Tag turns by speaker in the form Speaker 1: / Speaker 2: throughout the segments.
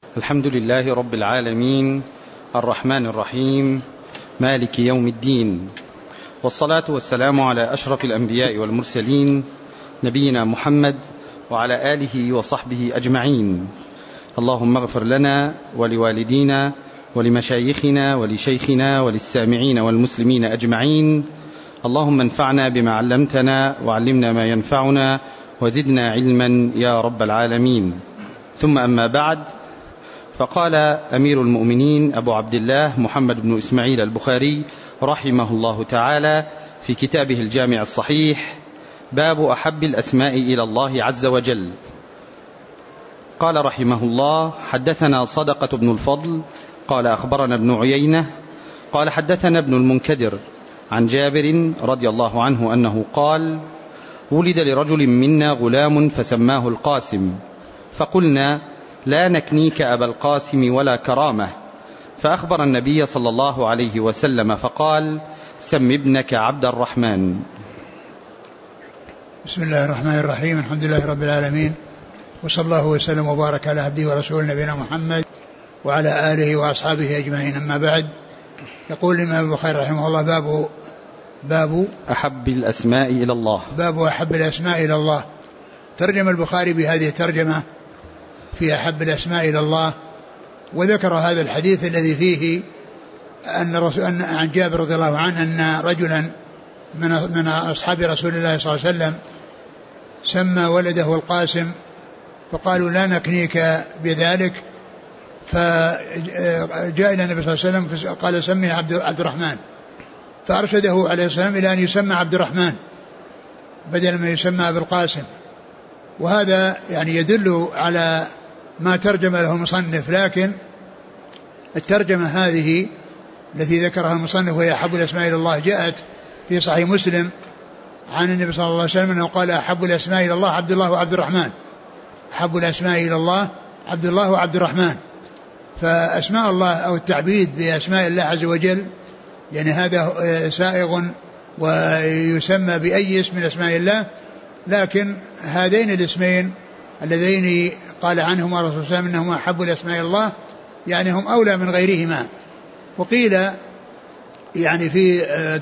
Speaker 1: الحمد لله رب العالمين، الرحمن الرحيم، مالك يوم الدين، والصلاة والسلام على أشرف الأنبياء والمرسلين، نبينا محمد وعلى آله وصحبه أجمعين. اللهم اغفر لنا ولوالدينا ولمشايخنا ولشيخنا وللسامعين والمسلمين أجمعين. اللهم انفعنا بما علمتنا وعلمنا ما ينفعنا وزدنا علما يا رب العالمين. ثم أما بعد، فقال أمير المؤمنين أبو عبد الله محمد بن إسماعيل البخاري رحمه الله تعالى في كتابه الجامع الصحيح: باب أحب الأسماء إلى الله عز وجل. قال رحمه الله: حدثنا صدقة بن الفضل قال أخبرنا ابن عيينة قال حدثنا ابن المنكدر عن جابر رضي الله عنه أنه قال: ولد لرجل منا غلام فسماه القاسم، فقلنا: لا نكنيك أبا القاسم ولا كرامة. فأخبر النبي صلى الله عليه وسلم فقال: سم ابنك عبد الرحمن.
Speaker 2: بسم الله الرحمن الرحيم. الحمد لله رب العالمين، وصلى الله وسلم وبارك على عبده ورسوله نبينا محمد وعلى آله وأصحابه أجمعين. أما بعد، يقول الإمام البخاري رحمه الله: باب
Speaker 1: أحب الأسماء إلى الله.
Speaker 2: باب أحب الأسماء إلى الله. ترجم البخاري بهذه الترجمة في أحب الأسماء إلى الله، وذكر هذا الحديث الذي فيه أن عن جابر رضي الله عنه أن رجلا من أصحاب رسول الله صلى الله عليه وسلم سمى ولده القاسم، فقالوا: لا نكنيك بذلك. فجاء إلى النبي صلى الله عليه وسلم فقال: سمي عبد الرحمن، فأرشده عليه السلام إلى أن يسمى عبد الرحمن بدل ما يسمى بالقاسم. وهذا يعني يدل على ما ترجم له المصنف، لكن الترجمة هذه التي ذكرها المصنف وهي أحب الأسماء إلى الله جاءت في صحيح مسلم عن النبي صلى الله عليه وسلم أنه قال: أحب الأسماء إلى الله عبد الله وعبد الرحمن. أحب الأسماء إلى الله عبد الله وعبد الرحمن. فأسماء الله أو التعبيد بأسماء الله عز وجل يعني هذا سائغ ويسمى بأي اسم من أسماء الله، لكن هذين الاسمين اللذين قال عنهما الرسول صلى الله عليه وسلم إنهما أحب الأسماء إلى الله يعني هم أولى من غيرهما. وقيل يعني في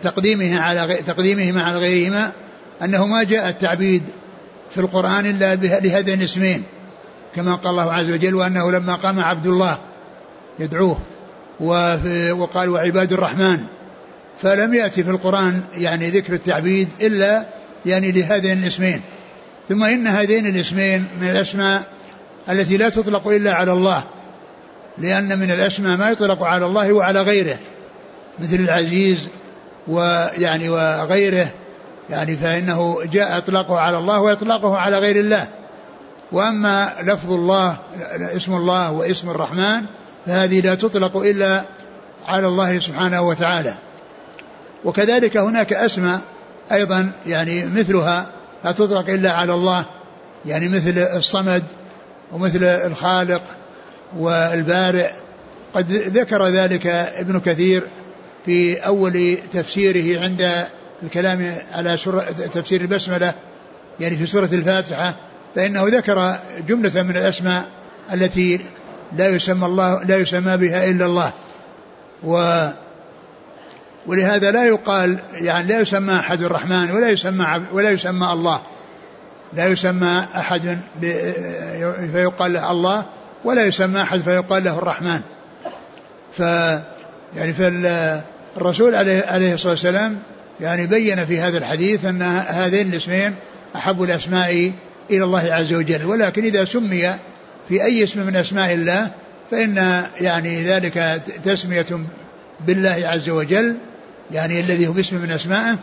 Speaker 2: تقديمهما على غيرهما أنه ما جاء التعبيد في القرآن إلا لهذين الاسمين، كما قال الله عز وجل: وأنه لما قام عبد الله يدعوه، وقال: وعباد الرحمن. فلم يأتي في القرآن يعني ذكر التعبيد إلا يعني لهذين الاسمين. ثم إن هذين الاسمين من الأسماء التي لا تطلق إلا على الله، لأن من الأسماء ما يطلق على الله وعلى غيره مثل العزيز ويعني وغيره، يعني فإنه جاء إطلاقه على الله وإطلاقه على غير الله. وأما لفظ الله اسم الله واسم الرحمن فهذه لا تطلق إلا على الله سبحانه وتعالى. وكذلك هناك أسماء أيضا يعني مثلها لا تطلق إلا على الله، يعني مثل الصمد ومثل الخالق والبارئ. قد ذكر ذلك ابن كثير في أول تفسيره عند الكلام على تفسير البسملة يعني في سورة الفاتحة، فإنه ذكر جملة من الأسماء التي لا يسمى بها إلا الله. ولهذا لا يقال يعني لا يسمى أحد الرحمن ولا يسمى الله، لا يسمى أحد فيقال له الله، ولا يسمى أحد فيقال له الرحمن. يعني فالرسول عليه الصلاة والسلام يعني بين في هذا الحديث أن هذين الاسمين أحب الأسماء إلى الله عز وجل. ولكن إذا سمي في أي اسم من أسماء الله فإن يعني ذلك تسمية بالله عز وجل يعني الذي هو باسم من أسمائه،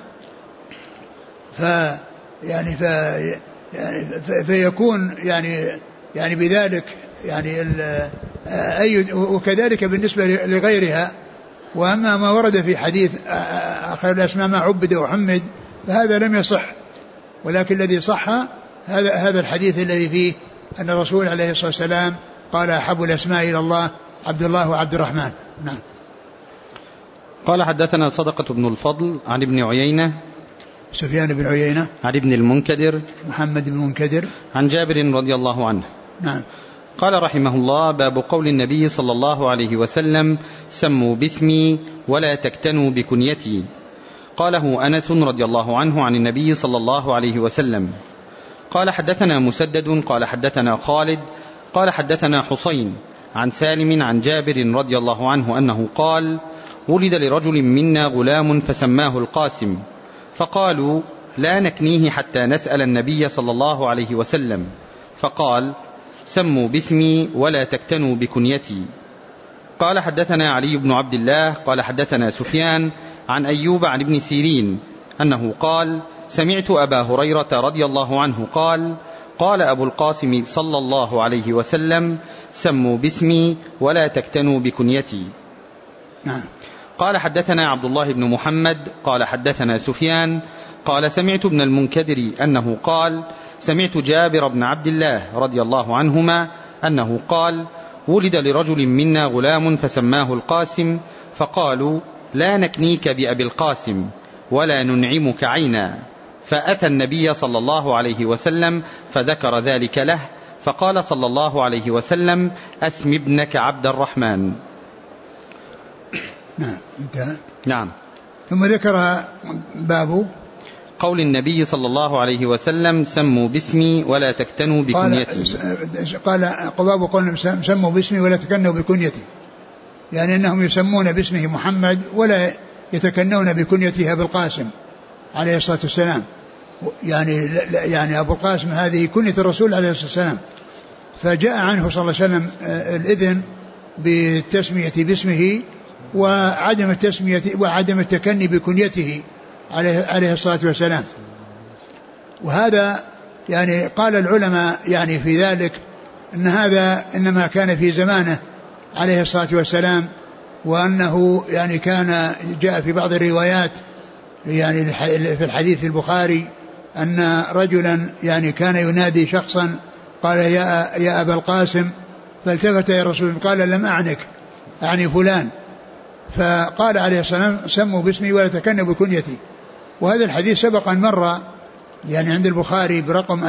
Speaker 2: فيكون يعني بذلك يعني وكذلك بالنسبة لغيرها. وأما ما ورد في حديث خير الأسماء ما عبد وحمد فهذا لم يصح، ولكن الذي صح هذا الحديث الذي فيه أن الرسول عليه الصلاة والسلام قال: أحب الأسماء إلى الله عبد الله وعبد الرحمن. نعم.
Speaker 1: قال: حدثنا صدقة بن الفضل عن ابن عيينة
Speaker 2: سفيان بن عيينة
Speaker 1: عن ابن المنكدر
Speaker 2: محمد بن المنكدر
Speaker 1: عن جابر رضي الله عنه.
Speaker 2: نعم.
Speaker 1: قال رحمه الله: باب قول النبي صلى الله عليه وسلم: سموا باسمي ولا تكتنوا بكنيتي. قاله أنس رضي الله عنه عن النبي صلى الله عليه وسلم. قال: حدثنا مسدد قال حدثنا خالد قال حدثنا حسين عن سالم عن جابر رضي الله عنه أنه قال: ولد لرجل منا غلام فسماه القاسم، فقالوا: لا نكنيه حتى نسأل النبي صلى الله عليه وسلم، فقال: سموا باسمي ولا تكتنوا بكنيتي. قال: حدثنا علي بن عبد الله قال حدثنا سفيان عن أيوب عن ابن سيرين أنه قال: سمعت أبا هريرة رضي الله عنه قال: قال أبو القاسم صلى الله عليه وسلم: سموا باسمي ولا تكتنوا بكنيتي. قال: حدثنا عبد الله بن محمد قال حدثنا سفيان قال: سمعت ابن المنكدر أنه قال: سمعت جابر بن عبد الله رضي الله عنهما أنه قال: ولد لرجل منا غلام فسماه القاسم، فقالوا: لا نكنيك بأبي القاسم ولا ننعمك عينا. فأتى النبي صلى الله عليه وسلم فذكر ذلك له، فقال صلى الله عليه وسلم: أسم ابنك عبد الرحمن.
Speaker 2: نعم. ثم ذكر باب
Speaker 1: قول النبي صلى الله عليه وسلم: سموا باسمي ولا تكتنوا بكنيتي.
Speaker 2: قال باب قول سموا باسمي ولا تكنوا بكنيتي، يعني أنهم يسمون باسمه محمد ولا يتكنون بكنيته أبو القاسم عليه الصلاة والسلام. يعني أبو القاسم هذه كنية الرسول عليه الصلاة والسلام، فجاء عنه صلى الله عليه وسلم الإذن بالتسمية باسمه وعدم التكني بكنيته عليه الصلاة والسلام. وهذا يعني قال العلماء يعني في ذلك أن هذا إنما كان في زمانه عليه الصلاة والسلام، وأنه يعني كان جاء في بعض الروايات يعني في الحديث في البخاري أن رجلا يعني كان ينادي شخصا قال: يا أبا القاسم، فالتفت يا رسول الله قال: لم أعنك، أعني فلان. فقال عليه الصلاة والسلام: سموا باسمي ولا تكنوا بكنيتي. وهذا الحديث سبق أن مر يعني عند البخاري برقم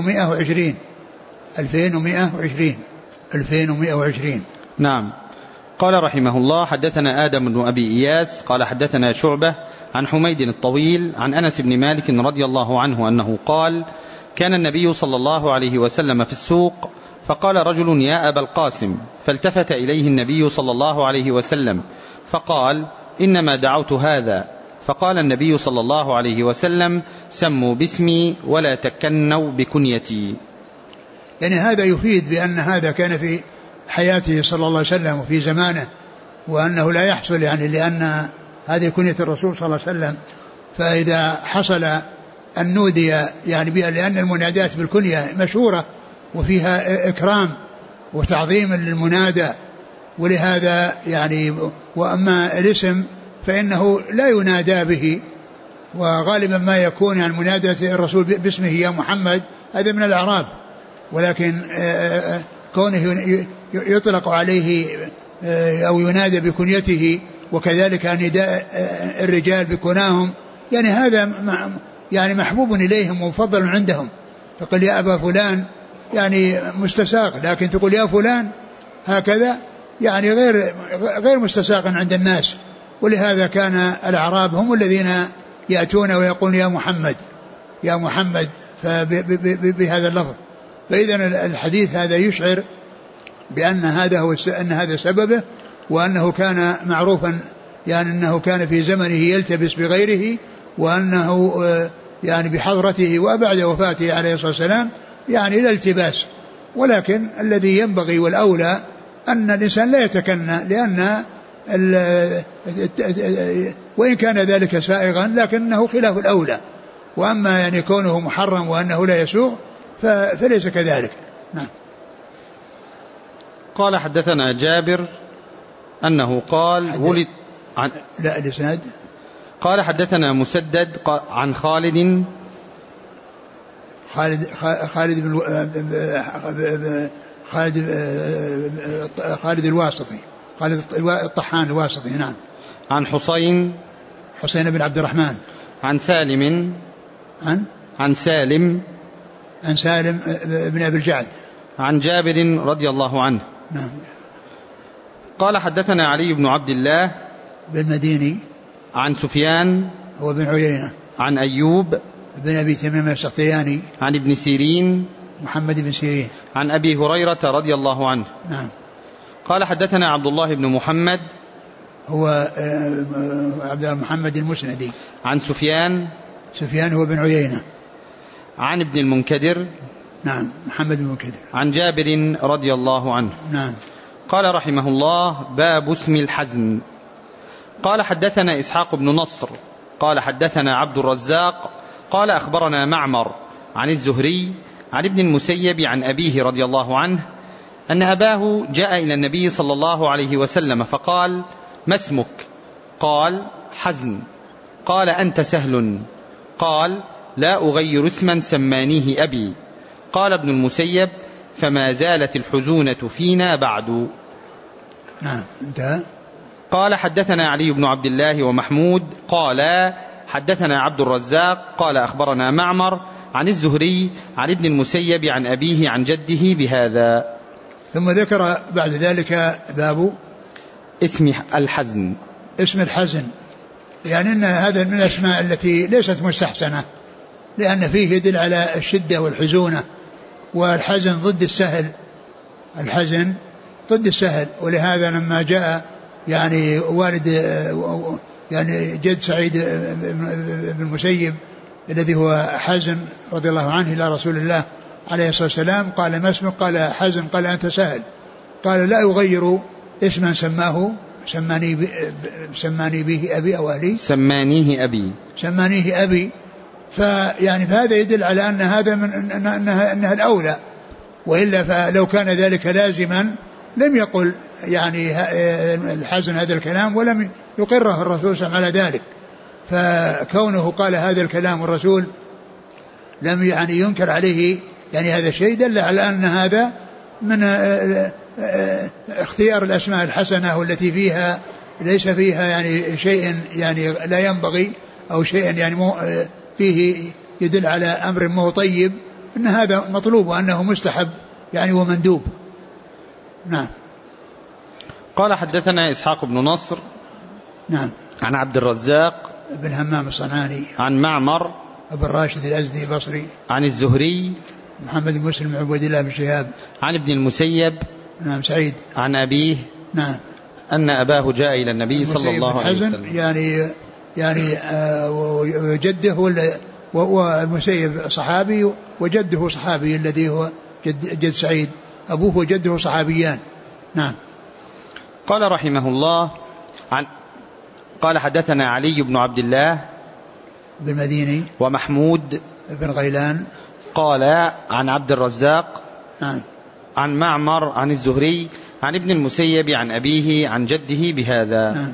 Speaker 2: 2120.
Speaker 1: نعم. قال رحمه الله: حدثنا آدم بن أبي إياس قال حدثنا شعبة عن حميد الطويل عن أنس بن مالك رضي الله عنه أنه قال: كان النبي صلى الله عليه وسلم في السوق، فقال رجل: يا أبا القاسم، فالتفت إليه النبي صلى الله عليه وسلم فقال: إنما دعوت هذا. فقال النبي صلى الله عليه وسلم: سموا باسمي ولا تكنوا بكنيتي.
Speaker 2: يعني هذا يفيد بأن هذا كان في حياته صلى الله عليه وسلم وفي زمانه، وأنه لا يحصل يعني لأن هذه كنية الرسول صلى الله عليه وسلم. فإذا حصل أن نودي يعني بها، لأن المنادات بالكنية مشهورة وفيها إكرام وتعظيم للمنادى، ولهذا يعني وأما الاسم فإنه لا ينادى به، وغالبا ما يكون عن منادى الرسول باسمه يا محمد هذا من الأعراب، ولكن كونه يطلق عليه أو ينادى بكنيته، وكذلك نداء الرجال بكناهم، يعني هذا يعني محبوب إليهم ومفضل عندهم. فقل يا أبا فلان يعني مستساغ، لكن تقول يا فلان هكذا يعني غير مستساغ عند الناس. ولهذا كان الأعراب هم الذين يأتون ويقولون يا محمد يا محمد بهذا اللفظ. فإذا الحديث هذا يشعر بأن هذا سببه، وأنه كان معروفا يعني أنه كان في زمنه يلتبس بغيره، وأنه يعني بحضرته وبعد وفاته عليه الصلاة والسلام يعني لا التباس. ولكن الذي ينبغي والأولى أن الإنسان لا يتكنى، لأن وإن كان ذلك سائغا لكنه خلاف الأولى. وأما يعني كونه محرم وأنه لا يسوغ فليس كذلك. نعم.
Speaker 1: قال: حدثنا جابر أنه قال: ولد عن
Speaker 2: لا الإسناد.
Speaker 1: قال: حدثنا مسدد عن خالد
Speaker 2: الواسطي، خالد الطحان الواسطي. نعم.
Speaker 1: عن حسين
Speaker 2: بن عبد الرحمن.
Speaker 1: عن سالم بن أبي الجعد. عن جابر رضي الله عنه.
Speaker 2: نعم.
Speaker 1: قال حدثنا علي بن عبد الله
Speaker 2: بن مديني
Speaker 1: عن سفيان
Speaker 2: هو بن عيينة
Speaker 1: عن أيوب
Speaker 2: بن أبي تميم السختياني
Speaker 1: عن ابن سيرين
Speaker 2: محمد بن سيرين
Speaker 1: عن أبي هريرة رضي الله عنه.
Speaker 2: نعم.
Speaker 1: قال حدثنا عبد الله بن محمد
Speaker 2: هو عبد الله محمد المسندي
Speaker 1: عن سفيان
Speaker 2: هو بن عيينة
Speaker 1: عن ابن المنكدر
Speaker 2: نعم محمد بن المنكدر
Speaker 1: عن جابر رضي الله عنه.
Speaker 2: نعم.
Speaker 1: قال رحمه الله: باب اسم الحزن. قال حدثنا إسحاق بن نصر قال حدثنا عبد الرزاق قال أخبرنا معمر عن الزهري عن ابن المسيب عن أبيه رضي الله عنه أن أباه جاء إلى النبي صلى الله عليه وسلم فقال: ما اسمك؟ قال: حزن. قال: أنت سهل. قال: لا أغير اسما سمانيه أبي. قال ابن المسيب: فما زالت الحزونة فينا بعد.
Speaker 2: نعم. انتهى.
Speaker 1: قال حدثنا علي بن عبد الله ومحمود قال حدثنا عبد الرزاق قال أخبرنا معمر عن الزهري عن ابن المسيب عن أبيه عن جده بهذا.
Speaker 2: ثم ذكر بعد ذلك باب
Speaker 1: اسم الحزن.
Speaker 2: اسم الحزن، يعني أن هذا من الأسماء التي ليست مستحسنة، لأن فيه يدل على الشدة والحزونة، والحزن ضد السهل، الحزن ضد السهل. ولهذا لما جاء يعني والد يعني جد سعيد بن المسيب الذي هو حزن رضي الله عنه إلى رسول الله عليه الصلاة والسلام قال: ما اسمك؟ قال: حزن. قال: أنت سهل. قال: لا يغير اسما سماني به أبي أو أهلي. سمانيه أبي. فيعني فهذا يدل على أن هذا من أنها الأولى، وإلا فلو كان ذلك لازما لم يقل يعني الحزن هذا الكلام ولم يقره الرسول صلى الله عليه وسلم على ذلك. فكونه قال هذا الكلام والرسول لم يعني ينكر عليه يعني هذا الشيء، دل على أن هذا من اختيار الأسماء الحسنة والتي فيها ليس فيها يعني شيء يعني لا ينبغي أو شيء يعني فيه يدل على أمر مو طيب، أن هذا مطلوب وأنه مستحب يعني ومندوب. نعم.
Speaker 1: قال حدثنا إسحاق بن نصر
Speaker 2: نعم
Speaker 1: عن عبد الرزاق
Speaker 2: بن همام الصنعاني
Speaker 1: عن معمر
Speaker 2: أبو الراشد الأزدي البصري
Speaker 1: عن الزهري
Speaker 2: محمد بن مسلم عبد الله بن شهاب عن
Speaker 1: ابن المسيب
Speaker 2: نعم سعيد
Speaker 1: عن أبيه
Speaker 2: نعم
Speaker 1: أن أباه جاء إلى النبي صلى الله عليه وسلم
Speaker 2: يعني وجده والمسيب صحابي وجده صحابي الذي هو جد سعيد، أبوه وجده صحابيان. نعم.
Speaker 1: قال رحمه الله قال حدثنا علي بن عبد الله
Speaker 2: بن مديني
Speaker 1: ومحمود
Speaker 2: بن غيلان
Speaker 1: قال عن عبد الرزاق
Speaker 2: نعم
Speaker 1: عن معمر عن الزهري عن ابن المسيب عن أبيه عن جده بهذا.
Speaker 2: نعم.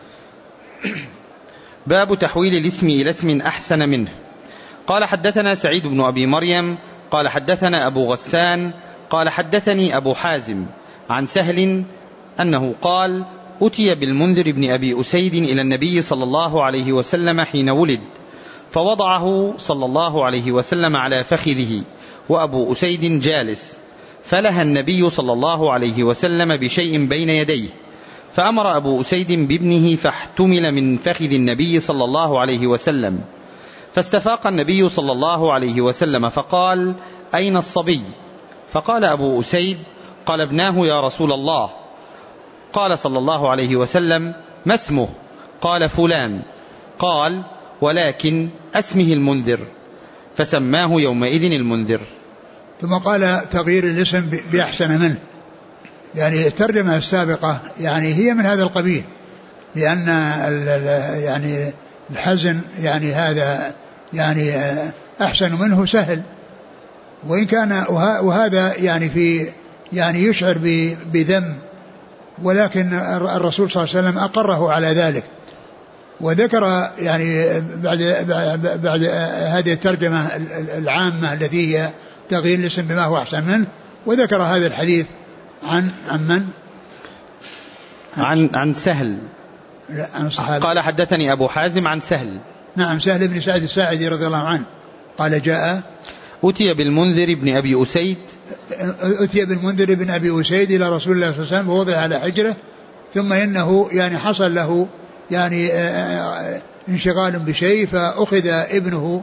Speaker 1: باب تحويل الاسم إلى اسم أحسن منه. قال حدثنا سعيد بن أبي مريم قال حدثنا أبو غسان قال حدثني أبو حازم عن سهل أنه قال: أتي بالمنذر بن أبي أسيد إلى النبي صلى الله عليه وسلم حين ولد، فوضعه صلى الله عليه وسلم على فخذه وأبو أسيد جالس، فلها النبي صلى الله عليه وسلم بشيء بين يديه، فأمر أبو أسيد بابنه فاحتمل من فخذ النبي صلى الله عليه وسلم، فاستفاق النبي صلى الله عليه وسلم فقال: أين الصبي؟ فقال أبو أسيد: قال ابناه يا رسول الله. قال صلى الله عليه وسلم: ما اسمه؟ قال: فلان. قال: ولكن اسمه المنذر، فسماه يومئذ المنذر.
Speaker 2: ثم قال: تغيير الاسم بأحسن منه، يعني الترجمة السابقة يعني هي من هذا القبيل، لأن يعني الحزن يعني هذا يعني أحسن منه سهل، وإن كان وهذا يعني في يعني يشعر بذم، ولكن الرسول صلى الله عليه وسلم أقره على ذلك. وذكر يعني بعد هذه الترجمة العامة التي هي تغيير الاسم بما هو أحسن منه، وذكر هذا الحديث عن من؟
Speaker 1: عن سهل.
Speaker 2: لا، عن صحابي.
Speaker 1: قال حدثني أبو حازم عن سهل.
Speaker 2: نعم، سهل بن سعد الساعدي رضي الله عنه قال: جاء
Speaker 1: أتي بالمنذر بن أبي أسيد
Speaker 2: إلى رسول الله صلى الله عليه وسلم ووضع على حجره، ثم إنه يعني حصل له يعني انشغال بشيء، فأخذ الابن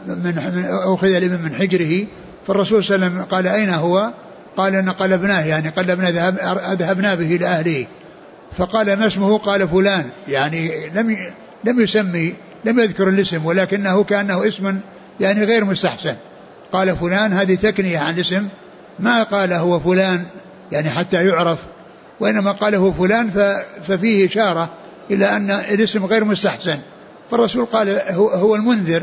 Speaker 2: من حجره، فالرسول صلى الله عليه وسلم قال أين هو؟ قال إن قلبناه، يعني قلبنا ذهبنا به إلى أهله. فقال ما اسمه؟ قال فلان، يعني لم يذكر الاسم، ولكنه كأنه اسم يعني غير مستحسن. قال فلان، هذه تكنية عن الاسم، ما قال هو فلان يعني حتى يعرف، وإنما قاله فلان ففيه إشارة إلى أن الاسم غير مستحسن. فالرسول قال هو المنذر،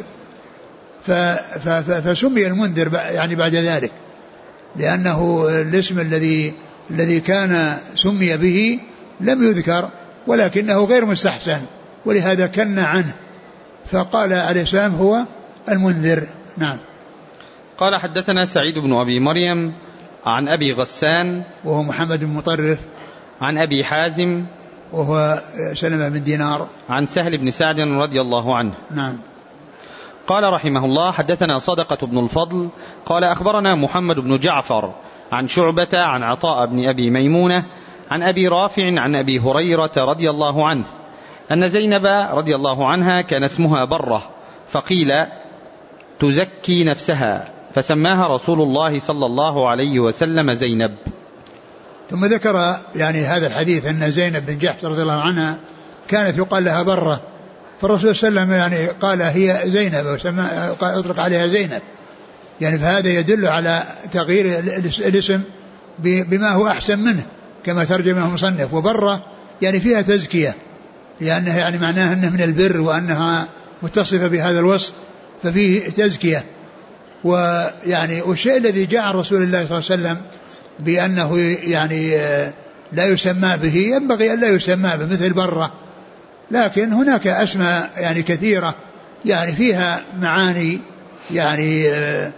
Speaker 2: فسمي المنذر يعني بعد ذلك، لأنه الاسم الذي كان سمي به لم يذكر، ولكنه غير مستحسن، ولهذا كن عنه، فقال عليه السلام هو المنذر. نعم.
Speaker 1: قال حدثنا سعيد بن أبي مريم عن أبي غسان
Speaker 2: وهو محمد بن مطرف، عن
Speaker 1: أبي حازم
Speaker 2: وهو سلمة بن دينار،
Speaker 1: عن سهل بن سعد رضي الله عنه.
Speaker 2: نعم.
Speaker 1: قال رحمه الله حدثنا صدقة بن الفضل قال أخبرنا محمد بن جعفر عن شعبة عن عطاء بن أبي ميمونة عن أبي رافع عن أبي هريرة رضي الله عنه أن زينب رضي الله عنها كان اسمها برة، فقيل تزكي نفسها، فسماها رسول الله صلى الله عليه وسلم زينب.
Speaker 2: ثم ذكر يعني هذا الحديث أن زينب بن جحش رضي الله عنها كانت يقال لها برة، فالرسول صلى الله عليه وسلم يعني قال هي زينب، أطلق عليها زينب، يعني فهذا يدل على تغيير الاسم بما هو أحسن منه كما ترجمه المصنف. وبرة يعني فيها تزكية، لأنها يعني معناها أنها من البر وأنها متصفة بهذا الوصف، ففيه تزكية. ويعني والشيء الذي جاء عن رسول الله صلى الله عليه وسلم بأنه يعني لا يسمى به ينبغي أن لا يسمى به، مثل برة، لكن هناك أسماء يعني كثيرة يعني فيها معاني يعني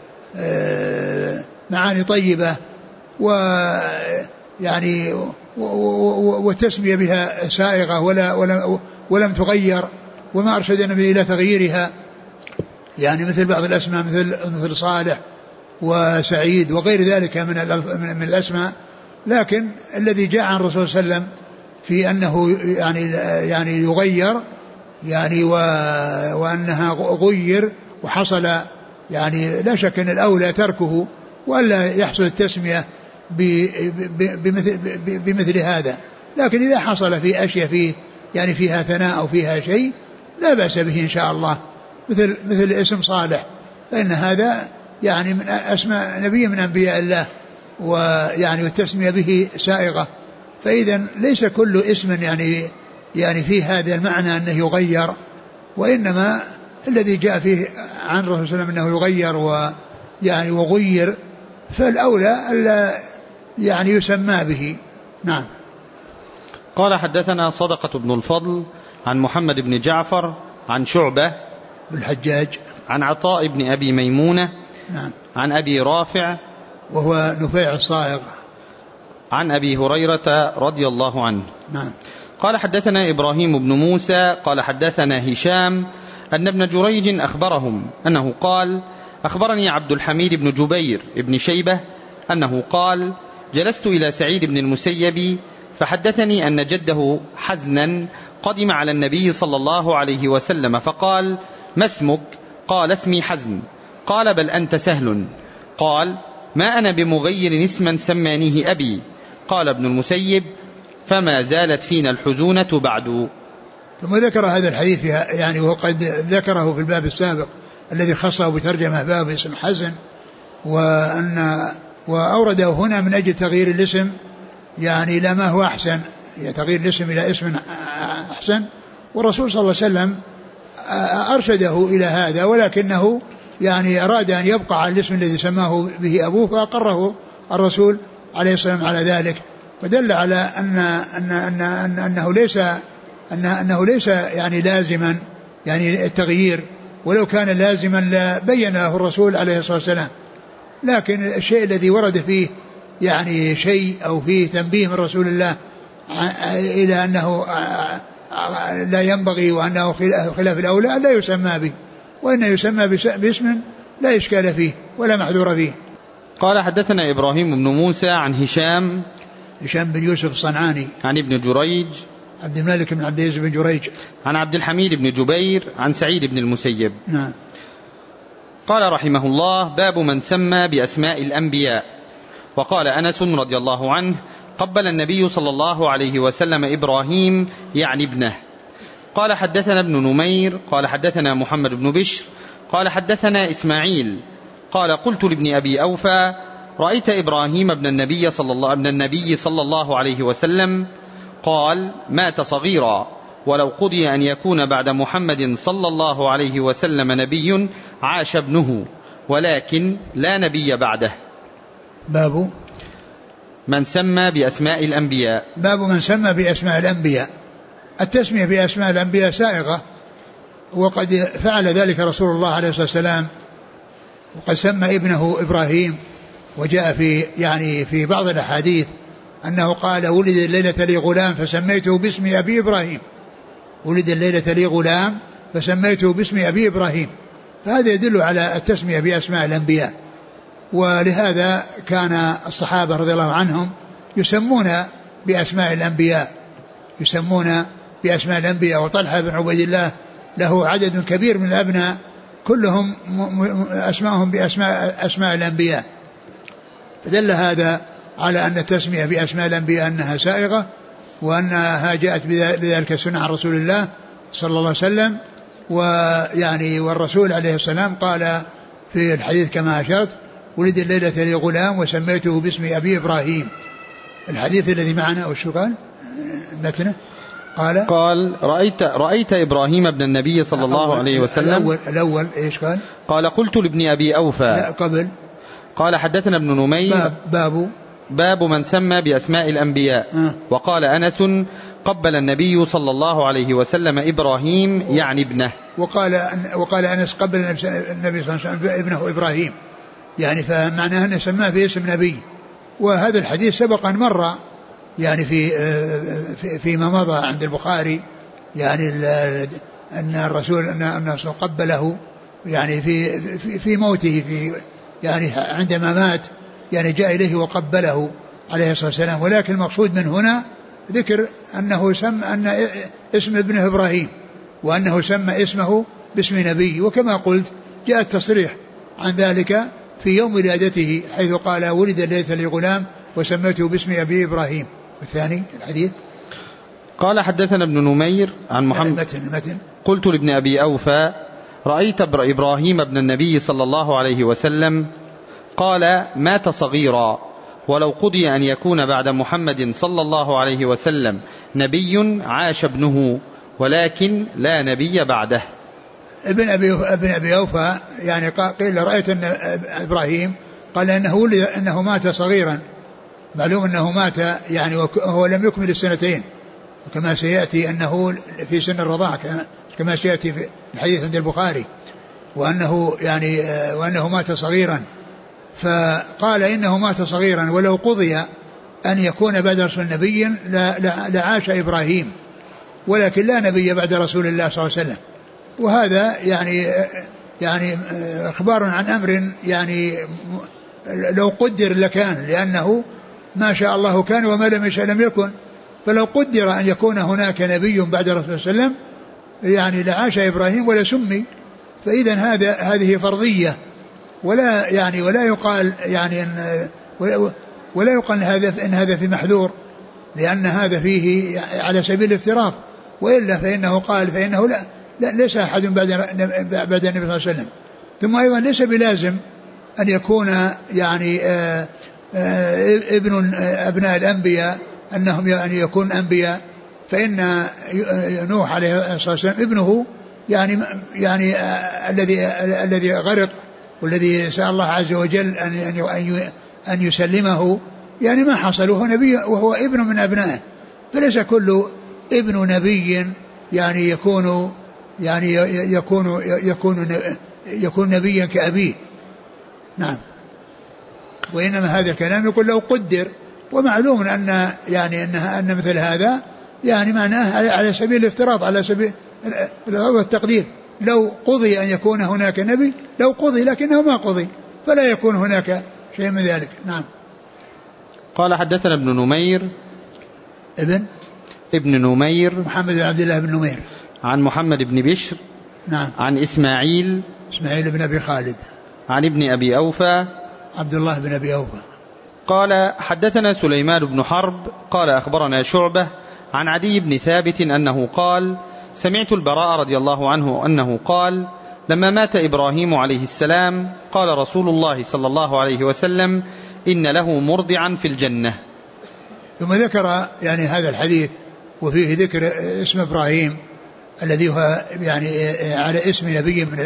Speaker 2: معاني طيبة، ويعني والتسمية بها سائغة ولم تغير، وما أرشد النبي إلى تغييرها، يعني مثل بعض الأسماء مثل صالح وسعيد وغير ذلك من الأسماء. لكن الذي جاء عن الرسول صلى الله عليه وسلم في أنه يعني يغير يعني وأنها غير وحصل، يعني لا شك أن الأولى تركه وألا يحصل التسمية بمثل هذا. لكن إذا حصل في أشياء فيه يعني فيها ثناء أو فيها شيء لا بأس به إن شاء الله، مثل اسم صالح، فإن هذا يعني من أسماء نبي من أنبياء الله، ويعني والتسمية به سائغة. فإذا ليس كل اسم يعني فيه هذا المعنى أنه يغير، وإنما الذي جاء فيه عن الرسول صلى الله عليه وسلم أنه يغير ويعني وغير، فالأولى ألا يعني يسمى به. نعم.
Speaker 1: قال حدثنا صدقة بن الفضل عن محمد بن جعفر عن شعبة
Speaker 2: بن الحجاج
Speaker 1: عن عطاء بن أبي ميمونة
Speaker 2: نعم.
Speaker 1: عن أبي رافع
Speaker 2: وهو نفيع الصائغ
Speaker 1: عن أبي هريرة رضي الله عنه.
Speaker 2: نعم.
Speaker 1: قال حدثنا إبراهيم بن موسى قال حدثنا هشام أن ابن جريج أخبرهم أنه قال أخبرني عبد الحميد بن جبير بن شيبة أنه قال جلست إلى سعيد بن المسيب فحدثني أن جده حزنا قدم على النبي صلى الله عليه وسلم فقال ما اسمك؟ قال اسمي حزن. قال بل أنت سهل. قال ما أنا بمغير اسما سمانيه أبي. قال ابن المسيب فما زالت فينا الحزونة بعد.
Speaker 2: ثم ذكر هذا الحديث يعني وقد ذكره في الباب السابق الذي خصه بترجمة باب اسم حزن، وأورده هنا من أجل تغيير الاسم يعني إلى ما هو أحسن، تغيير الاسم إلى اسم أحسن. والرسول صلى الله عليه وسلم أرشده إلى هذا، ولكنه يعني أراد أن يبقى على الاسم الذي سماه به أبوه، فأقره الرسول عليه السلام على ذلك، فدل على أنه ليس يعني لازما يعني التغيير، ولو كان لازما لبين له الرسول عليه الصلاة والسلام. لكن الشيء الذي ورد فيه يعني شيء أو فيه تنبيه من رسول الله إلى أنه لا ينبغي وأنه خلاف الأولى لا يسمى به، وإنه يسمى باسم لا إشكال فيه ولا محذور فيه.
Speaker 1: قال حدثنا إبراهيم بن موسى عن هشام
Speaker 2: بن يوسف الصنعاني
Speaker 1: عن ابن جريج
Speaker 2: عبد الملك بن عبد العزيز بن جريج
Speaker 1: عن عبد الحميد بن جبير عن سعيد بن المسيب.
Speaker 2: نعم.
Speaker 1: قال رحمه الله: باب من سمى بأسماء الأنبياء. وقال أنس رضي الله عنه: قبل النبي صلى الله عليه وسلم إبراهيم يعني ابنه. قال حدثنا ابن نمير قال حدثنا محمد بن بشر قال حدثنا إسماعيل قال قلت لابن أبي أوفى: رأيت إبراهيم ابن النبي صلى الله عليه وسلم؟ قال: مات صغيرا، ولو قضي أن يكون بعد محمد صلى الله عليه وسلم نبي عاش ابنه، ولكن لا نبي بعده.
Speaker 2: باب
Speaker 1: من سمى بأسماء الأنبياء.
Speaker 2: باب من سمى بأسماء الأنبياء. التسمية بأسماء الأنبياء سائغة، وقد فعل ذلك رسول الله عليه الصلاة والسلام، وقد سمى ابنه إبراهيم، وجاء في بعض الأحاديث أنه قال: ولد الليلة لي غلام فسميته باسم أبي إبراهيم. ولد الليلة لي غلام فسميته باسم أبي إبراهيم. فهذا يدل على التسمية بأسماء الأنبياء. ولهذا كان الصحابة رضي الله عنهم يسمون بأسماء الأنبياء. وطلحة بن عبيد الله له عدد كبير من الأبناء كلهم أسماءهم بأسماء الأنبياء. فدل هذا على أن التسمية بأسماء الأنبياء أنها سائغة، وأنها جاءت بذلك السنة عن رسول الله صلى الله عليه وسلم. والرسول عليه السلام قال في الحديث كما أشرت: ولد الليلة لي غلام وسميته باسم أبي إبراهيم. الحديث الذي معنا وشو قال متنه؟ قال
Speaker 1: رأيت إبراهيم ابن النبي صلى الله عليه وسلم.
Speaker 2: الأول إيش قال
Speaker 1: قلت لابن أبي أوفى.
Speaker 2: لا قبل.
Speaker 1: قال حدثنا ابن نمير.
Speaker 2: باب
Speaker 1: من سمى بأسماء الأنبياء. وقال أنس: قبل النبي صلى الله عليه وسلم إبراهيم يعني ابنه.
Speaker 2: وقال أنس: قبل النبي صلى الله عليه وسلم ابنه إبراهيم، يعني فمعناه أنه سماه باسم نبي. وهذا الحديث سبق أن مر يعني فيما مضى عند البخاري، يعني أن الرسول أن قبله يعني في موته، يعني عندما مات يعني جاء إليه وقبله عليه الصلاة والسلام. ولكن المقصود من هنا ذكر أنه سمى أن اسم ابنه إبراهيم، وأنه سمى اسمه باسم نبي. وكما قلت جاء التصريح عن ذلك في يوم ولادته، حيث قال: ولد الليلة لي غلام وسميته باسم أبي إبراهيم. والثاني الحديث
Speaker 1: قال حدثنا ابن نمير عن محمد.
Speaker 2: المتن
Speaker 1: قلت لابن أبي أوفى: رأيت إبراهيم ابن النبي صلى الله عليه وسلم؟ قال: مات صغيرا، ولو قضي أن يكون بعد محمد صلى الله عليه وسلم نبي عاش ابنه، ولكن لا نبي بعده.
Speaker 2: ابن أبي أوفى يعني قيل: رأيت أن إبراهيم، قال أنه مات صغيرا. معلوم أنه مات يعني وهو لم يكمل السنتين، وكما سيأتي أنه في سن الرضاعة كما سيأتي في الحديث عند البخاري، وأنه مات صغيرا. فقال: إنه مات صغيرا، ولو قضي أن يكون بعد رسول نبي لعاش إبراهيم، ولكن لا نبي بعد رسول الله صلى الله عليه وسلم. وهذا يعني إخبار عن أمر يعني لو قدر لكان، لأنه ما شاء الله كان وما لم يشاء لم يكن. فلو قدر أن يكون هناك نبي بعد رسول الله صلى الله عليه وسلم يعني لعاش إبراهيم ولا سمي. فإذا هذه فرضية، ولا يقال يعني ولا يقال إن هذا في محذور، لأن هذا فيه على سبيل الافتراض. وإلا فإنه لا ليس أحد بعد النبي صلى الله عليه وسلم. ثم أيضا ليس بلازم أن يكون يعني ابن أبناء الأنبياء أنهم يعني يكون أنبياء. فإن نوح عليه الصلاة والسلام ابنه يعني الذي غرق، والذي سأل الله عز وجل أن يسلمه، يعني ما حصل وهو نبي وهو ابن من أبنائه. فليس كل ابن نبي يعني يكون نبيا كأبيه. نعم. وإنما هذا الكلام يقول لو قدر، ومعلوم أن مثل هذا يعني معناه على سبيل الافتراض، على سبيل التقدير. لو قضي أن يكون هناك نبي لو قضي، لكنه ما قضي، فلا يكون هناك شيء من ذلك. نعم.
Speaker 1: قال حدثنا ابن نمير ابن نمير
Speaker 2: محمد بن عبد الله بن نمير
Speaker 1: عن محمد بن بشر
Speaker 2: نعم
Speaker 1: عن إسماعيل
Speaker 2: بن أبي خالد
Speaker 1: عن ابن أبي أوفى
Speaker 2: عبد الله بن أبي أوفى
Speaker 1: قال حدثنا سليمان بن حرب قال أخبرنا شعبة عن عدي بن ثابت أنه قال سمعت البراء رضي الله عنه أنه قال لما مات إبراهيم عليه السلام قال رسول الله صلى الله عليه وسلم إن له مرضعا في الجنة.
Speaker 2: ثم ذكر يعني هذا الحديث وفيه ذكر اسم إبراهيم الذي هو يعني على اسم نبي من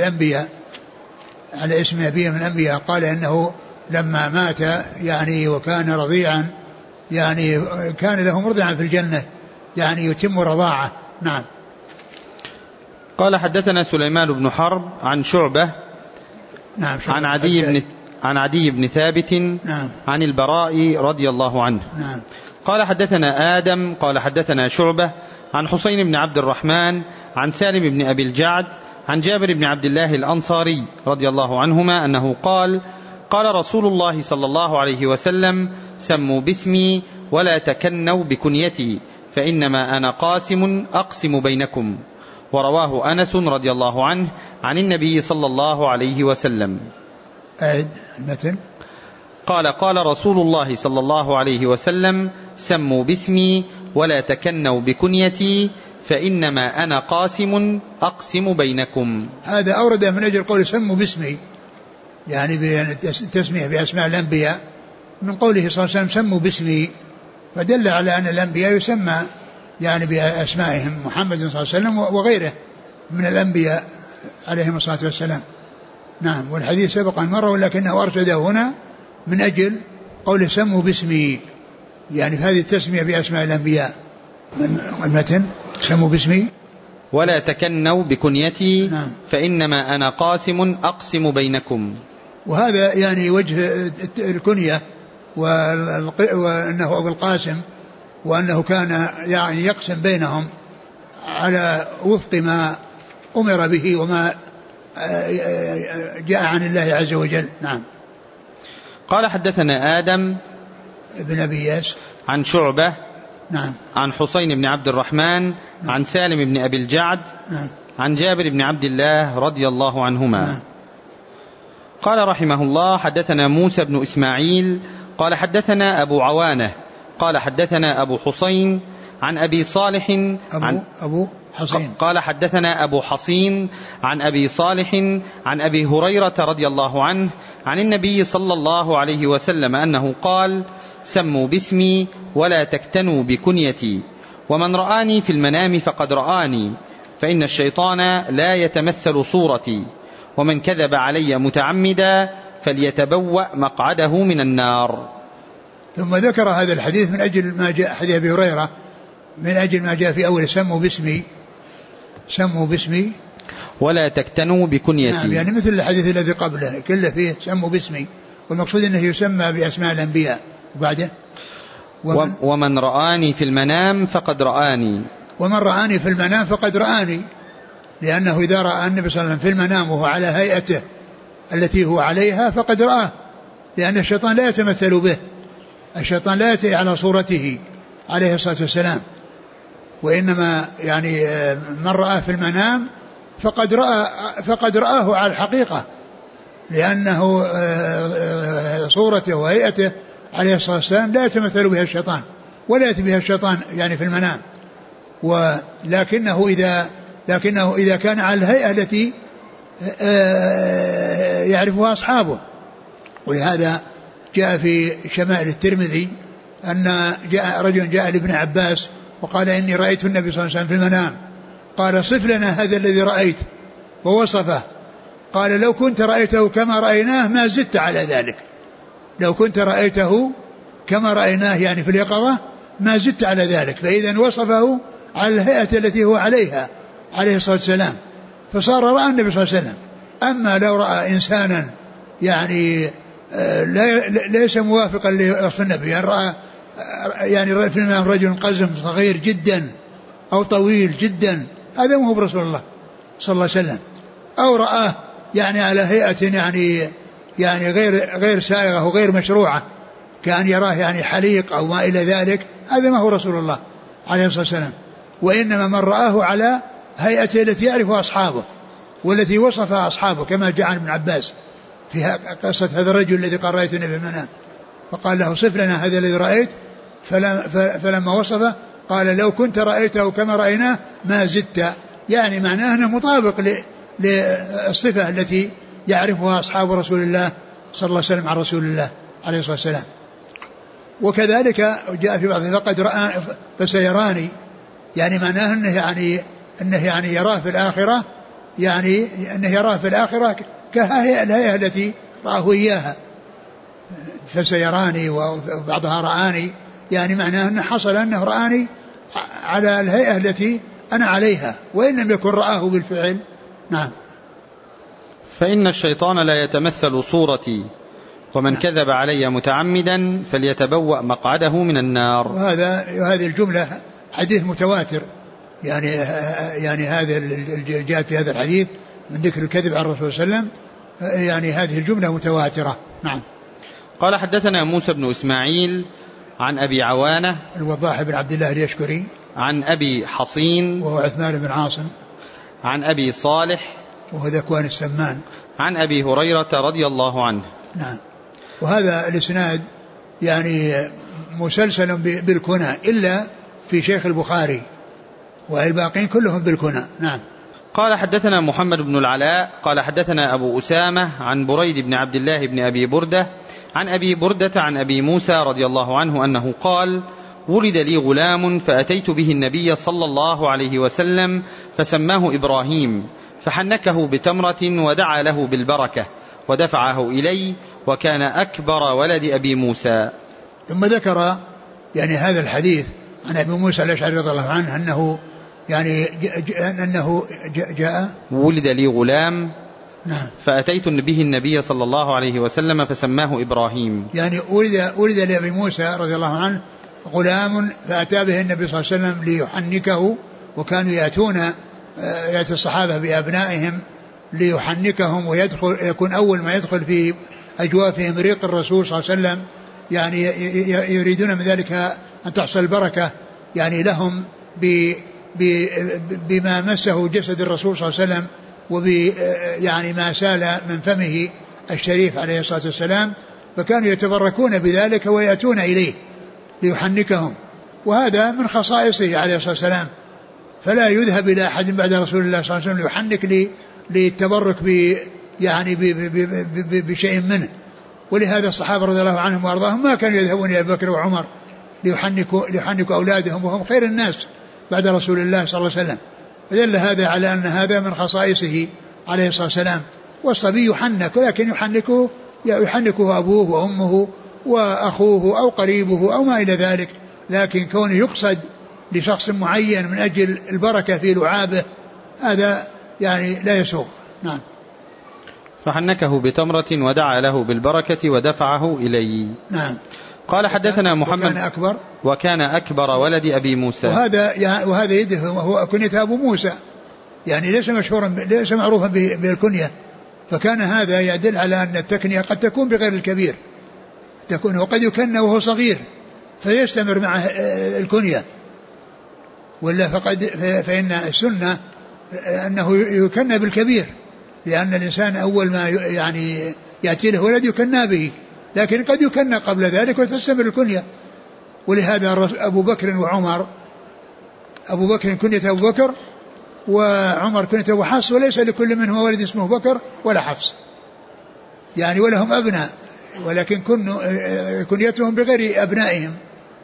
Speaker 2: الأنبياء، قال إنه لما مات يعني وكان رضيعا يعني كان له مرضعا في الجنة يعني يتم رضاعه. نعم.
Speaker 1: قال حدثنا سليمان بن حرب عن شعبة
Speaker 2: نعم
Speaker 1: عن عدي بن ثابت
Speaker 2: نعم
Speaker 1: عن البراء رضي الله عنه
Speaker 2: نعم
Speaker 1: قال حدثنا آدم قال حدثنا شعبة عن حسين بن عبد الرحمن عن سالم بن أبي الجعد عن جابر بن عبد الله الأنصاري رضي الله عنهما أنه قال قال رسول الله صلى الله عليه وسلم سموا باسمي ولا تكنوا بكنيتي فإنما أنا قاسم أقسم بينكم. ورواه أنس رضي الله عنه عن النبي صلى الله عليه وسلم.
Speaker 2: المتن
Speaker 1: قال قال رسول الله صلى الله عليه وسلم سموا باسمي ولا تكنوا بكنيتي فإنما أنا قاسم أقسم بينكم.
Speaker 2: هذا أورد من أجل قول سموا باسمي يعني بالتسمية بأسماء الأنبياء من قوله صلى الله عليه وسلم سموا باسمي، فدل على أن الأنبياء يسمى يعني بأسمائهم محمد صلى الله عليه وسلم وغيره من الأنبياء عليهم الصلاة والسلام. نعم. والحديث سبق أن مر ولكنه أرشده هنا من أجل قوله سموا باسمي يعني هذه التسمية بأسماء الأنبياء. من المتن سموا باسمي
Speaker 1: ولا تكنوا بكنيتي
Speaker 2: نعم.
Speaker 1: فإنما أنا قاسم أقسم بينكم.
Speaker 2: وهذا يعني وجه الكنية وأنه أبو القاسم وأنه كان يعني يقسم بينهم على وفق ما أمر به وما جاء عن الله عز وجل. نعم.
Speaker 1: قال حدثنا آدم
Speaker 2: ابن أبي إياس
Speaker 1: عن شعبة
Speaker 2: نعم
Speaker 1: عن حسين بن عبد الرحمن
Speaker 2: نعم.
Speaker 1: عن سالم بن أبي الجعد
Speaker 2: نعم.
Speaker 1: عن جابر بن عبد الله رضي الله عنهما
Speaker 2: نعم.
Speaker 1: قال رحمه الله حدثنا موسى بن إسماعيل قال حدثنا أبو عوانة قال حدثنا أبو حسين عن أبي صالح
Speaker 2: أبو حصين
Speaker 1: قال حدثنا أبو حصين عن أبي صالح عن أبي هريرة رضي الله عنه عن النبي صلى الله عليه وسلم أنه قال سموا باسمي ولا تكتنوا بكنيتي ومن رآني في المنام فقد رآني فإن الشيطان لا يتمثل صورتي ومن كذب علي متعمدا فليتبوأ مقعده من النار.
Speaker 2: ثم ذكر هذا الحديث من أجل ما جاء حديث أبي هريرة من أجل ما جاء في أول سموا باسمي
Speaker 1: ولا تكتنوا بكنيتي.
Speaker 2: نعم يعني مثل الحديث الذي قبله كله فيه سموا باسمي والمقصود أنه يسمى بأسماء الأنبياء. وبعده
Speaker 1: ومن رآني في المنام فقد رآني
Speaker 2: ومن رآني في المنام فقد رآني لأنه إذا رأى النبي صلى الله عليه وسلم في المنام وهو على هيئته التي هو عليها فقد رآه لأن الشيطان لا يتمثل به، الشيطان لا يأتي على صورته عليه الصلاة والسلام، وإنما يعني من رآه في المنام فقد رآه على الحقيقة لأنه صورته وهيئته عليه الصلاة والسلام لا يتمثل بها الشيطان ولا يأتي بها الشيطان يعني في المنام، لكنه إذا كان على الهيئة التي يعرفها أصحابه. ولهذا جاء في شمائل الترمذي أن رجل جاء لابن عباس وقال إني رأيت النبي صلى الله عليه وسلم في المنام، قال صف لنا هذا الذي رأيت ووصفه، قال لو كنت رأيته كما رأيناه ما زدت على ذلك، لو كنت رأيته كما رأيناه يعني في اليقظة ما زدت على ذلك، فإذا وصفه على الهيئة التي هو عليها عليه الصلاة والسلام فصار رأى النبي صلى الله عليه وسلم. أما لو رأى إنسانا يعني ليس موافقا لوصف النبي يعني رأى يعني في المنام رجل قزم صغير جدا أو طويل جدا هذا مو برسول الله صلى الله عليه وسلم، أو رآه يعني على هيئة يعني غير سائغة وغير مشروعة، كأن يراه يعني حليق أو ما إلى ذلك، هذا ما هو رسول الله عليه الصلاة والسلام. وإنما من رآه على هيئته التي يعرفها أصحابه والتي وصفها أصحابه، كما جاء عن ابن عباس في قصة هذا الرجل الذي قال رأيت النبي في المنام، فقال له صف لنا هذا الذي رأيت، فلما وصفه قال لو كنت رأيته كما رأيناه ما زدت، يعني معناه أنه مطابق للصفة التي يعرفها أصحاب رسول الله صلى الله عليه وسلم عن رسول الله عليه الصلاة والسلام. وكذلك جاء في بعض فقد رأى فسيراني، يعني معناه أنه يعني يراه في الآخرة، يعني أنه يراه في الآخرة كهيئة التي رآه إياها، فسيراني وبعضها رآني، يعني معناه أنه حصل أنه رآني على الهيئة التي أنا عليها وإن لم يكن رآه بالفعل. نعم.
Speaker 1: فإن الشيطان لا يتمثل صورتي، ومن كذب علي متعمدا فليتبوأ مقعده من النار.
Speaker 2: وهذه الجملة حديث متواتر، يعني هذا جاء في هذا الحديث من ذكر الكذب على الرسول صلى الله عليه وسلم، يعني هذه الجملة متواترة. نعم.
Speaker 1: قال حدثنا موسى بن إسماعيل عن أبي عوانة
Speaker 2: الوضاح بن عبد الله اليشكري،
Speaker 1: عن أبي حصين
Speaker 2: وهو عثمان بن عاصم،
Speaker 1: عن أبي صالح
Speaker 2: وهو ذكوان السمان،
Speaker 1: عن أبي هريرة رضي الله عنه.
Speaker 2: نعم. وهذا الإسناد يعني مسلسل بالكنى إلا في شيخ البخاري، والباقين كلهم بالكنى. نعم.
Speaker 1: قال حدثنا محمد بن العلاء قال حدثنا أبو أسامة عن بريد بن عبد الله بن أبي بردة عن أبي بردة عن أبي موسى رضي الله عنه أنه قال ولد لي غلام فأتيت به النبي صلى الله عليه وسلم فسماه إبراهيم، فحنكه بتمرة ودعا له بالبركة ودفعه إلي، وكان أكبر ولد أبي موسى.
Speaker 2: ثم ذكر يعني هذا الحديث عن أبي موسى الأشعري رضي الله عنه أنه يعني أنه جاء
Speaker 1: ولد لي غلام.
Speaker 2: نعم.
Speaker 1: فأتيت به النبي صلى الله عليه وسلم فسماه إبراهيم،
Speaker 2: يعني ولد لأبي موسى رضي الله عنه غلام فأتى به النبي صلى الله عليه وسلم ليحنكه، وكانوا يأتي الصحابة بأبنائهم ليحنكهم ويدخل، يكون أول ما يدخل في أجوافهم ريق الرسول صلى الله عليه وسلم، يعني يريدون من ذلك أن تحصل البركة يعني لهم بما مسه جسد الرسول صلى الله عليه وسلم يعني ما سال من فمه الشريف عليه الصلاة والسلام، فكانوا يتبركون بذلك ويأتون إليه ليحنكهم، وهذا من خصائصه عليه الصلاة والسلام، فلا يذهب إلى أحد بعد رسول الله صلى الله عليه وسلم ليحنك للتبرك يعني بشيء منه. ولهذا الصحابة رضي الله عنهم وأرضاهم ما كانوا يذهبون إلى أبي بكر وعمر ليحنكوا أولادهم وهم خير الناس بعد رسول الله صلى الله عليه وسلم، فدل هذا على أن هذا من خصائصه عليه الصلاة والسلام. والصبي يحنك، ولكن يحنكه أبوه وأمه وأخوه أو قريبه أو ما إلى ذلك، لكن كونه يقصد لشخص معين من أجل البركة في لعابه هذا يعني لا يسوغ. نعم.
Speaker 1: فحنكه بتمرة ودعا له بالبركة ودفعه إلي.
Speaker 2: نعم.
Speaker 1: قال حدثنا محمد وكان أكبر ولد أبي موسى.
Speaker 2: وهذا يده هو كنية أبو موسى، يعني ليس معروفا بالكنية، فكان هذا يدل على أن التكنية قد تكون بغير الكبير، وقد يكن وهو صغير فيستمر مع الكنية، ولا فإن السنة أنه يكن بالكبير، لأن الإنسان أول ما يعني يأتي له ولد يكنى به، لكن قد يكنى قبل ذلك وتستمر الكنية. ولهذا أبو بكر وعمر، أبو بكر كنية أبو بكر وعمر كنية أبو حفص، وليس لكل منهم ولد اسمه بكر ولا حفص، يعني ولهم أبناء ولكن كنيتهم بغير أبنائهم،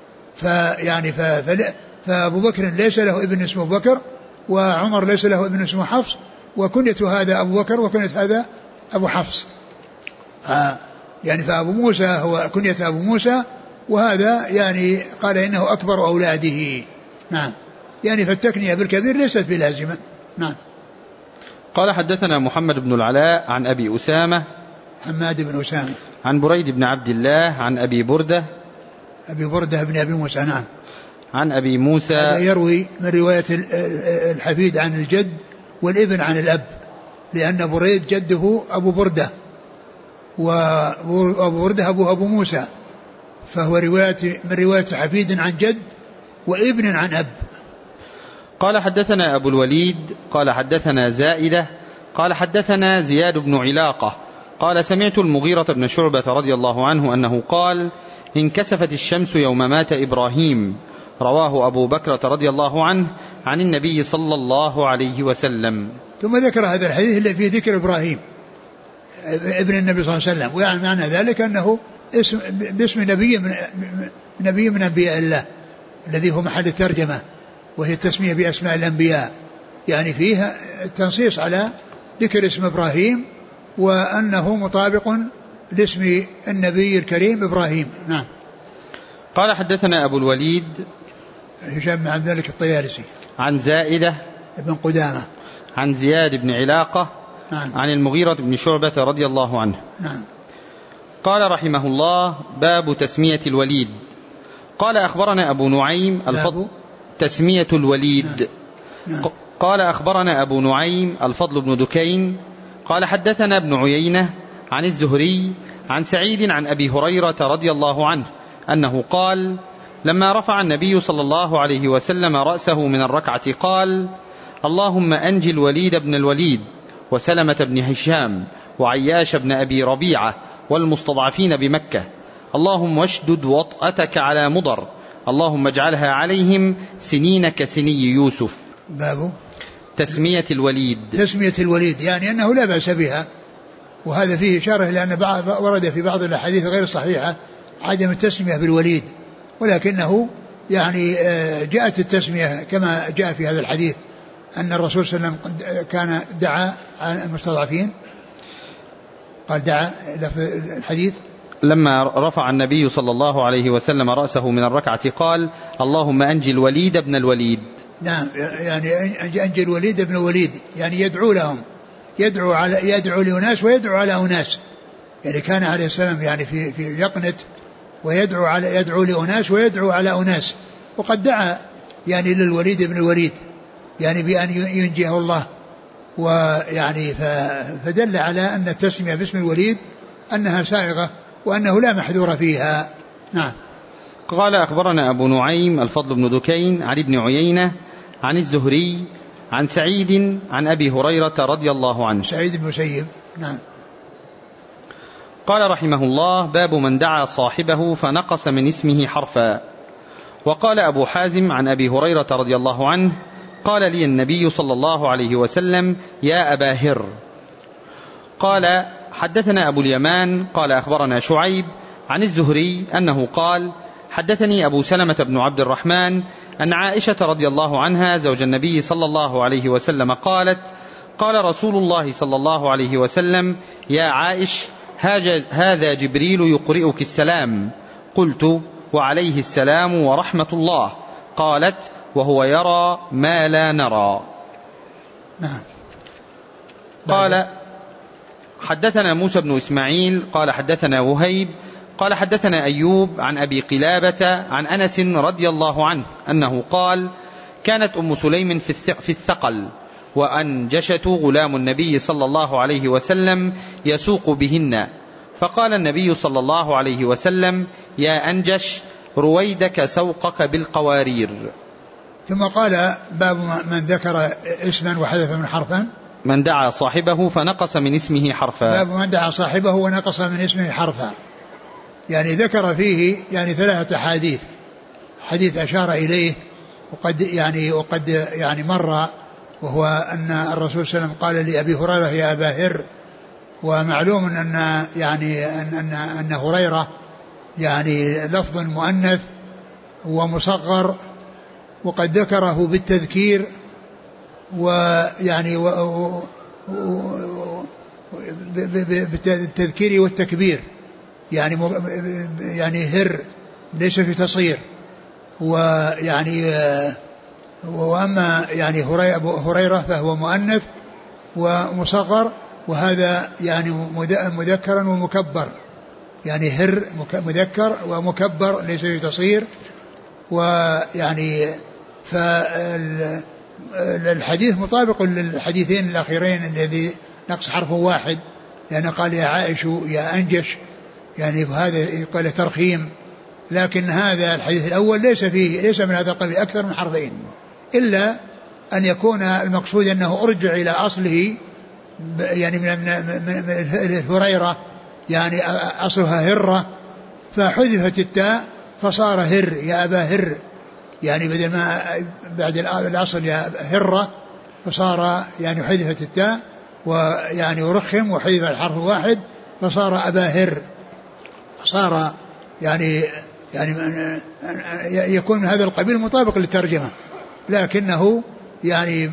Speaker 2: فأبو بكر ليس له ابن اسمه بكر، وعمر ليس له ابن اسمه حفص، وكنية هذا أبو بكر وكنية هذا أبو حفص. يعني فأبو موسى هو كنية أبو موسى، وهذا يعني قال إنه أكبر أولاده. نعم. يعني فالتكنية بالكبير ليست بلازمة. نعم.
Speaker 1: قال حدثنا محمد بن العلاء عن أبي أسامة
Speaker 2: حماد بن أسامة
Speaker 1: عن بريد بن عبد الله عن أبي بردة
Speaker 2: بن أبي موسى. نعم.
Speaker 1: عن أبي موسى
Speaker 2: يروي من رواية الحفيد عن الجد والابن عن الأب، لأن بريد جده أبو بردة، وأبو بردة أبو موسى، فهو من رواية حفيد عن جد وابن عن أب.
Speaker 1: قال حدثنا أبو الوليد قال حدثنا زائدة قال حدثنا زياد بن علاقة قال سمعت المغيرة بن شعبة رضي الله عنه أنه قال انكسفت الشمس يوم مات إبراهيم، رواه أبو بكرة رضي الله عنه عن النبي صلى الله عليه وسلم.
Speaker 2: ثم ذكر هذا الحديث اللي فيه ذكر إبراهيم ابن النبي صلى الله عليه وسلم، ويعني معنى ذلك أنه باسم نبي من أنبياء الله الذي هو محل الترجمة، وهي التسمية بأسماء الأنبياء، يعني فيها التنصيص على ذكر اسم إبراهيم وأنه مطابق لاسم النبي الكريم إبراهيم. نعم.
Speaker 1: قال حدثنا أبو الوليد
Speaker 2: هشام بن عبد الملك الطيالسي
Speaker 1: عن زائدة
Speaker 2: ابن قدامة
Speaker 1: عن زياد بن علاقة
Speaker 2: نعم.
Speaker 1: عن المغيرة بن شعبة رضي الله عنه.
Speaker 2: نعم.
Speaker 1: قال رحمه الله باب تسمية الوليد. قال أخبرنا أبو نعيم تسمية الوليد.
Speaker 2: نعم.
Speaker 1: قال أخبرنا أبو نعيم الفضل بن دكين قال حدثنا ابن عيينة عن الزهري عن سعيد عن أبي هريرة رضي الله عنه أنه قال لما رفع النبي صلى الله عليه وسلم رأسه من الركعة قال اللهم أنجي الوليد بن الوليد وسلمة بن هشام وعياش بن أبي ربيعة والمستضعفين بمكة، اللهم واشدد وطأتك على مضر، اللهم اجعلها عليهم سنين كسني يوسف.
Speaker 2: باب
Speaker 1: تسمية الوليد.
Speaker 2: تسمية الوليد يعني أنه لا بأس بها، وهذا فيه إشارة لأن ورد في بعض الأحاديث غير الصحيحة عدم التسمية بالوليد، ولكنه يعني جاءت التسمية كما جاء في هذا الحديث أن الرسول صلى الله عليه وسلم كان دعا عن المستضعفين، قال دعا لفظ الحديث
Speaker 1: لما رفع النبي صلى الله عليه وسلم رأسه من الركعة قال اللهم أنجي الوليد بن الوليد.
Speaker 2: نعم، يعني أنجي الوليد بن الوليد، يعني يدعو لهم، يدعو لأناس ويدعو على أناس، يعني كان عليه السلام يعني في يقنت يدعو لأناس ويدعو على أناس، وقد دعا يعني للوليد بن الوليد يعني بأن ينجيه الله، ويعني فدل على أن التسمية باسم الوليد أنها سائغة وأنه لا محذور فيها. نعم.
Speaker 1: قال أخبرنا أبو نعيم الفضل بن دكين عن ابن عيينة عن الزهري عن سعيد عن أبي هريرة رضي الله عنه.
Speaker 2: سعيد بن مسيب. نعم.
Speaker 1: قال رحمه الله باب من دعا صاحبه فنقص من اسمه حرفا. وقال أبو حازم عن أبي هريرة رضي الله عنه قال لي النبي صلى الله عليه وسلم يا أبا هر. قال حدثنا أبو اليمان قال أخبرنا شعيب عن الزهري أنه قال حدثني أبو سلمة بن عبد الرحمن أن عائشة رضي الله عنها زوج النبي صلى الله عليه وسلم قالت قال رسول الله صلى الله عليه وسلم يا عائش هذا جبريل يقرئك السلام. قلت وعليه السلام ورحمة الله. قالت وهو يرى ما لا نرى.
Speaker 2: نعم.
Speaker 1: قال حدثنا موسى بن إسماعيل قال حدثنا وهيب قال حدثنا أيوب عن أبي قلابة عن أنس رضي الله عنه أنه قال كانت أم سليم في الثقل وأنجشة غلام النبي صلى الله عليه وسلم يسوق بهن، فقال النبي صلى الله عليه وسلم يا أنجش رويدك سوقك بالقوارير.
Speaker 2: ثم قال باب من ذكر اسما وحذف من حرفا،
Speaker 1: من دعا صاحبه فنقص من اسمه حرفا.
Speaker 2: باب من دعا صاحبه ونقص من اسمه حرفا، يعني ذكر فيه يعني 3 أحاديث، حديث أشار إليه وقد يعني مر، وهو أن الرسول صلى الله عليه وسلم قال لأبي هريرة يا أبا هر، ومعلوم أن هريرة يعني لفظ مؤنث ومصغر، وقد ذكره بالتذكير ويعني بالتذكير والتكبير، يعني هر ليس في تصغير، ويعني وأما يعني هريرة فهو مؤنث ومصغر، وهذا يعني مذكرا ومكبر، يعني هر مذكر ومكبر ليس في تصغير. ويعني فالحديث مطابق للحديثين الأخيرين نقص حرف واحد، لأنه قال يا عائش يا أنجش، يعني هذا يقال ترخيم. لكن هذا الحديث الأول ليس من هذا القبيل، أكثر من حرفين، إلا أن يكون المقصود أنه أرجع إلى أصله، يعني من الهريرة، يعني أصلها هرة، فحذفت التاء فصار هر، يا أبا هر، يعني بدل ما بعد الأصل يا هرة فصار يعني حذفت التاء، ويعني رخم وحذف الحرف واحد فصار أبا هر، فصار يعني يكون هذا القبيل مطابق للترجمة، لكنه يعني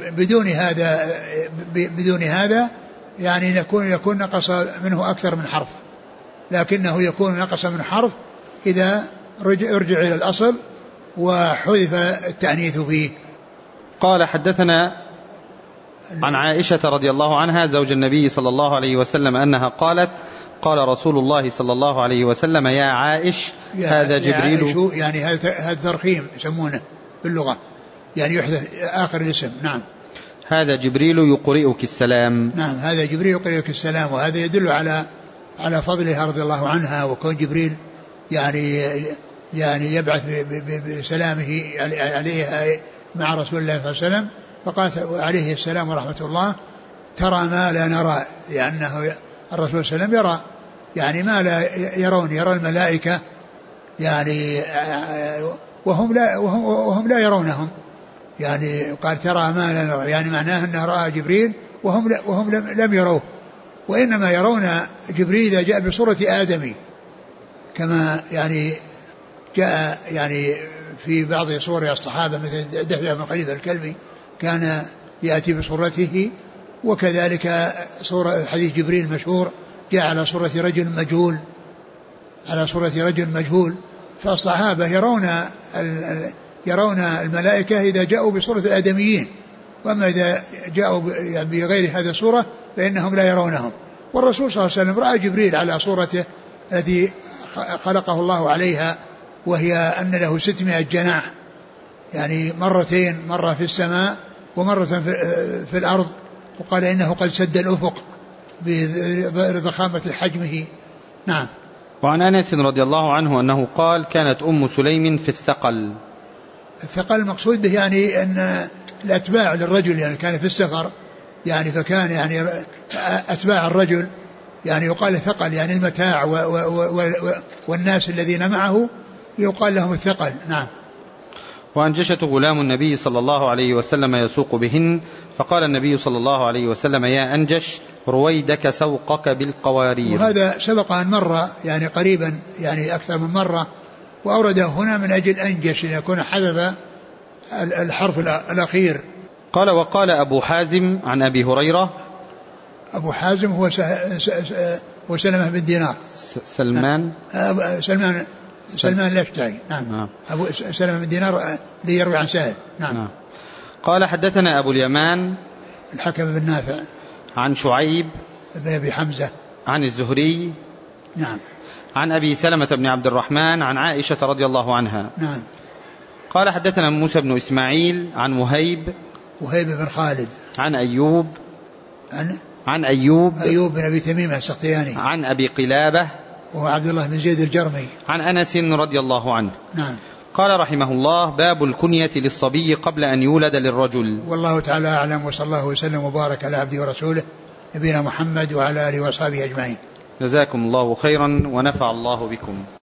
Speaker 2: بدون هذا يعني يكون نقص منه أكثر من حرف، لكنه يكون نقص من حرف إذا يرجع إلى الأصل وحذف التأنيث فيه.
Speaker 1: قال حدثنا عن عائشة رضي الله عنها زوج النبي صلى الله عليه وسلم أنها قالت قال رسول الله صلى الله عليه وسلم يا عائش هذا جبريل،
Speaker 2: يعني هذا ترخيم يسمونه في اللغة، يعني يحدث آخر الاسم. نعم.
Speaker 1: هذا جبريل يقرئك السلام.
Speaker 2: نعم، هذا جبريل يقرئك السلام، وهذا يدل على فضلها رضي الله عنها، وكون جبريل يعني يبعث بسلامه عليها مع رسول الله صلى الله عليه وسلم، فقال عليه السلام ورحمة الله ترى ما لا نرى، لأنه الرسول صلى الله عليه وسلم يرى يعني ما لا يرون، يرى الملائكة يعني وهم لا يرونهم، يعني قال ترى ما لا نرى، يعني معناه أنه رأى جبريل وهم لم يروه، وإنما يرون جبريل إذا جاء بصورة آدمي، كما يعني جاء يعني في بعض صور الصحابة مثل دحية بن خليفة الكلبي كان يأتي بصورته، وكذلك صورة حديث جبريل المشهور جاء على صورة رجل مجهول، فالصحابة يرون الملائكة إذا جاءوا بصورة الآدميين، وأما إذا جاءوا بغير هذا الصورة فإنهم لا يرونهم. والرسول صلى الله عليه وسلم رأى جبريل على صورته التي خلقه الله عليها، وهي أن له 600 جناح، يعني مرتين، مرة في السماء ومرة في الأرض، وقال إنه قد سد الأفق بضخامة حجمه. نعم.
Speaker 1: وعن أنس رضي الله عنه أنه قال كانت أم سليم في الثقل.
Speaker 2: الثقل المقصود به يعني أن الأتباع للرجل، يعني كان في السفر، يعني فكان يعني أتباع الرجل يعني يقال ثقل، يعني المتاع والناس الذين معه يقال لهم الثقل. نعم.
Speaker 1: وأنجشة غلام النبي صلى الله عليه وسلم يسوق بهن، فقال النبي صلى الله عليه وسلم يا أنجش رويدك سوقك بالقوارير.
Speaker 2: وهذا سبق أن مر يعني قريبا، يعني أكثر من مرة، وأورده هنا من أجل أنجش ليكون حذف الحرف الأخير.
Speaker 1: قال وقال أبو حازم عن أبي هريرة.
Speaker 2: أبو حازم هو سلمة بن دينار. سلمان الأشجعي. نعم. أبو سلمة بن دينار ليروي عن سهل. نعم.
Speaker 1: قال حدثنا أبو اليمان
Speaker 2: الحكم بن نافع
Speaker 1: عن شعيب
Speaker 2: بن أبي حمزة
Speaker 1: عن الزهري.
Speaker 2: نعم.
Speaker 1: عن أبي سلمة بن عبد الرحمن عن عائشة رضي الله عنها.
Speaker 2: نعم.
Speaker 1: قال حدثنا موسى بن إسماعيل عن وهيب
Speaker 2: بن خالد
Speaker 1: عن أيوب
Speaker 2: بن أبي تميمة السختياني
Speaker 1: عن أبي قلابة
Speaker 2: وهو عبد الله بن زيد الجرمي
Speaker 1: عن أنس رضي الله عنه.
Speaker 2: نعم.
Speaker 1: قال رحمه الله باب الكنية للصبي قبل أن يولد للرجل.
Speaker 2: والله تعالى أعلم، وصلى الله وسلم وبارك على عبده ورسوله نبينا محمد وعلى آله وأصحابه أجمعين.
Speaker 1: جزاكم الله خيرا ونفع الله بكم.